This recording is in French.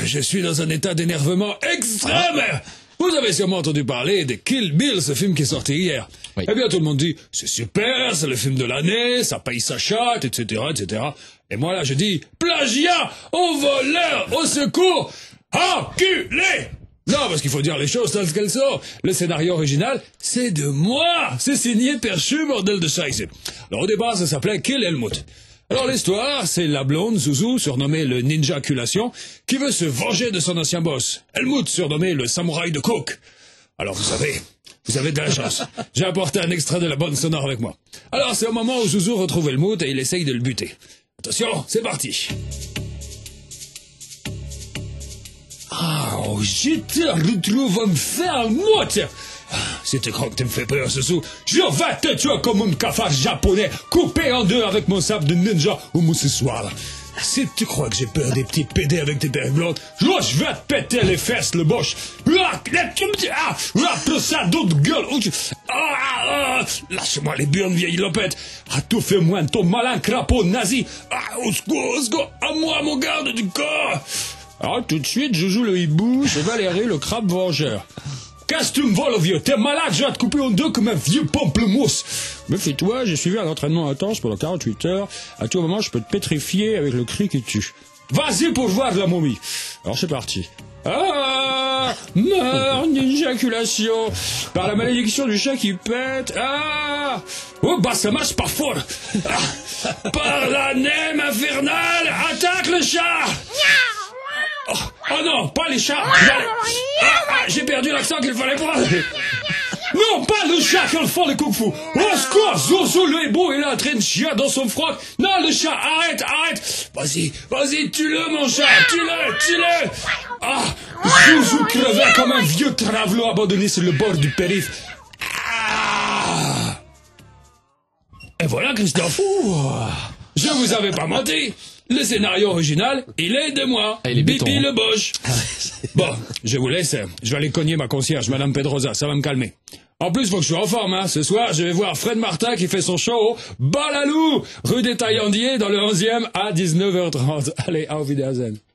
je suis dans un état d'énervement extrême. Vous avez sûrement entendu parler de Kill Bill, ce film qui est sorti hier. Oui. Eh bien, tout le monde dit, c'est super, c'est le film de l'année, ça paye sa chatte, etc., etc. Et moi, là, je dis, plagiat, au voleur, au secours, enculé! Non, parce qu'il faut dire les choses telles qu'elles sont. Le scénario original, c'est de moi. C'est signé Perchu, bordel de ça ici. Alors, au départ, ça s'appelait Kill Helmut. Alors l'histoire, c'est la blonde, Zouzou, surnommée le ninja culation, qui veut se venger de son ancien boss. Helmut, surnommé le samouraï de coke. Alors vous avez de la chance. J'ai apporté un extrait de la bande sonore avec moi. Alors c'est au moment où Zouzou retrouve Helmut et il essaye de le buter. Attention, c'est parti. Oh, je te retrouve enfin, Helmut. Si tu crois que tu me fais peur, Zouzou, je vais te tuer comme un cafard japonais, coupé en deux avec mon sabre de ninja homosexuel. Si tu crois que j'ai peur des petits pédés avec des perruques blondes, je vais te péter les fesses, le boche. Après ça, d'autres gueules. Lâche-moi les burnes, vieille lopette. Tout fait moins ton malin crapaud nazi. Au secours, à moi, mon garde du corps. Tout de suite, je joue le hibou, c'est Valérie, le crabe vengeur. Qu'est-ce que tu me voles, vieux? T'es malade, je vais te couper en deux comme un vieux pamplemousse. Méfie-toi, j'ai suivi un entraînement intense pendant 48 heures. À tout moment, je peux te pétrifier avec le cri qui tue. Vas-y pour voir la momie. Alors c'est parti. Meurs d'éjaculation. Par la malédiction du chat qui pète. Oh bah ça marche pas fort. Par la nème infernale, attaque le chat. Oh non, pas les chats. J'ai perdu l'accent qu'il fallait pas. Non, pas le chat qui font le kung-fu. Au secours, Zouzou le hibou, il est en train de chier dans son froc. Non, le chat, arrête. Vas-y, tue-le, mon chat, tue-le. Zouzou crevait comme un vieux travelot abandonné sur le bord du périph'. Et voilà, Christophe. Je vous avais pas menti. Le scénario original, il est de moi. Il est béton, Bibi hein. le Boche. Bon, je vous laisse. Je vais aller cogner ma concierge, Madame Pedrosa. Ça va me calmer. En plus, faut que je sois en forme, hein. Ce soir, je vais voir Fred Martin qui fait son show au Balalou, rue des Taillandiers, dans le 11e à 19h30. Allez, auf Wiedersehen.